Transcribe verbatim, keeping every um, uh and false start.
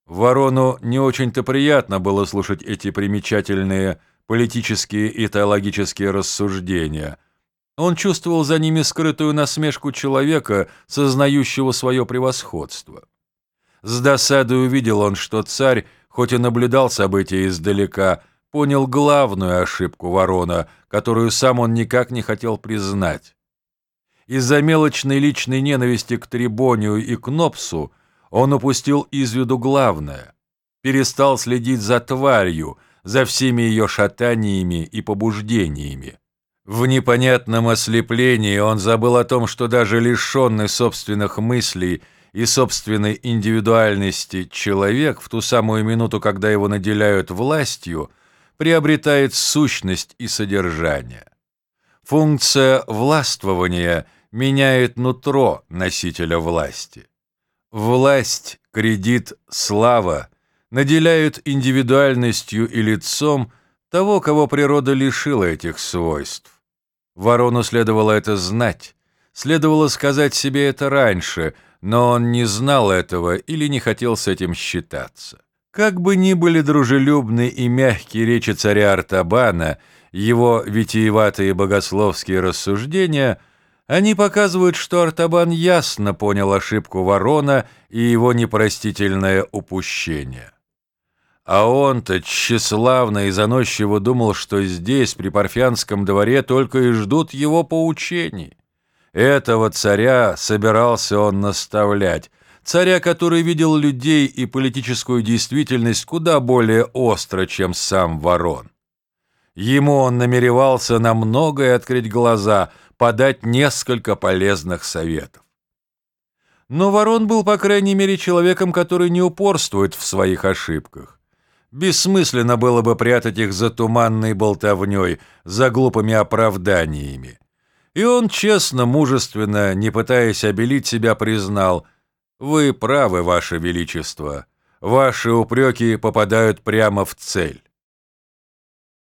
Ворону не очень-то приятно было слушать эти примечательные политические и теологические рассуждения. Он чувствовал за ними скрытую насмешку человека, сознающего свое превосходство. С досадой увидел он, что царь, хоть и наблюдал события издалека, понял главную ошибку Ворона, которую сам он никак не хотел признать. Из-за мелочной личной ненависти к Трибонию и к Нопсу он упустил из виду главное, перестал следить за тварью, за всеми ее шатаниями и побуждениями. В непонятном ослеплении он забыл о том, что даже лишенный собственных мыслей и собственной индивидуальности человек в ту самую минуту, когда его наделяют властью, приобретает сущность и содержание. Функция властвования меняет нутро носителя власти. Власть, кредит, слава наделяют индивидуальностью и лицом того, кого природа лишила этих свойств. Ворону следовало это знать, следовало сказать себе это раньше, но он не знал этого или не хотел с этим считаться. Как бы ни были дружелюбны и мягкие речи царя Артабана, его витиеватые богословские рассуждения, они показывают, что Артабан ясно понял ошибку Ворона и его непростительное упущение. А он-то тщеславно и заносчиво думал, что здесь, при Парфянском дворе, только и ждут его поучений. Этого царя собирался он наставлять, царя, который видел людей и политическую действительность куда более остро, чем сам Ворон. Ему он намеревался на многое открыть глаза, подать несколько полезных советов. Но Ворон был, по крайней мере, человеком, который не упорствует в своих ошибках. Бессмысленно было бы прятать их за туманной болтовней, за глупыми оправданиями. И он честно, мужественно, не пытаясь обелить себя, признал: «Вы правы, Ваше Величество, ваши упреки попадают прямо в цель.